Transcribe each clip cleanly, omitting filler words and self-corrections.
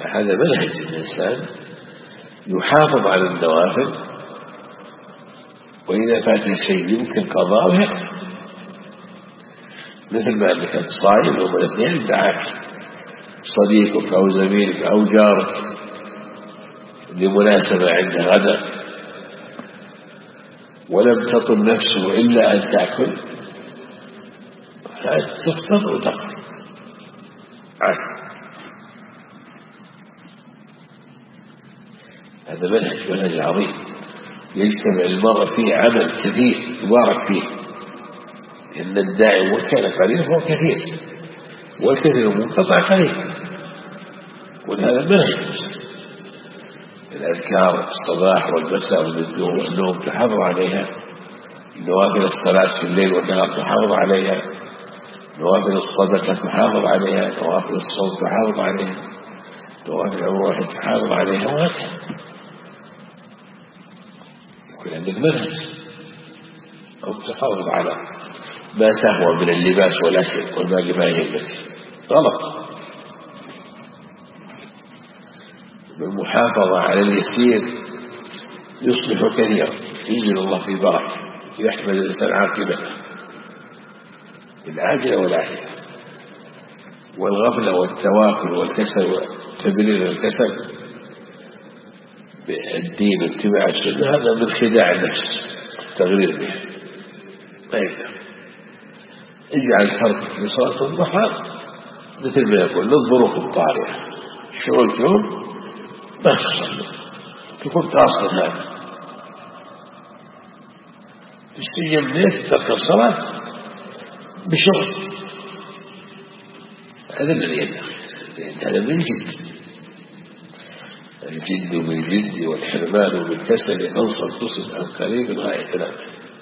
هذا منهج الإنسان يحافظ على النوافل، وإذا فات شيء يمكن قضاءه يكفي، مثل ما أنك تصايم يوم الاثنين دعاك صديقك أو زميلك أو جارك لمناسبة عنده غدا ولم تطل نفسه إلا أن تأكل، فتفطر وتقضي عنه. هذا منهج عظيم يجتمع المرء فيه عمل كثير يبارك فيه، إن الداعي وكان قليل فهو كثير، والكثير منقطع قليل. ولهذا منهج الأذكار الصباح والمساء والنوم تحافظ عليها، نوافل الصلاة في الليل والنهار تحافظ عليها، نوافل الصدقة تحافظ عليها، نوافل الصوم تحافظ عليها، نوافل الروح تحافظ عليها، وهكذا يكون عندك منهج. أو تحافظ على ما تهوى من اللباس والأكل والباقي ما يهمك، غلط. المحافظة على اليسير يصلح كثيرا، ينزل الله في بركة، يحمد الإنسان عاقبته العاجلة والعاجلة. والغفلة والتواكل والكسل وتبرير الكسل بالدين واتباع السنة هذا من خداع النفس التغرير بها. طيب اجعل فرق في صلاة الضحى مثل ما يقول للظروف الطارئة، شغل يوم ما تصلي تكون تاصل هذا تستجيب ليه تذكر صلاة بشغل، هذا الذي ينبغي، هذا من الجد بالجد والحرمان بالكسل أنصر تصل عن قريب غاية الأمر.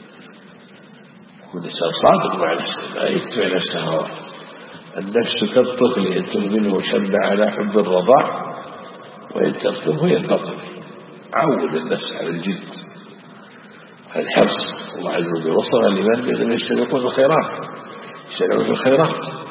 يكون الإنسان صادق مع نفسه، لا يتبع نفسه هواه. النفس كالطفل إن تهمله وشب على حب الرضاع وإن تغفله ينفطر. عود النفس على الجد على الحرص. الله عز وجل وصف الإيمان بأنهم يستبقون الخيرات، يسارعون في الخيرات.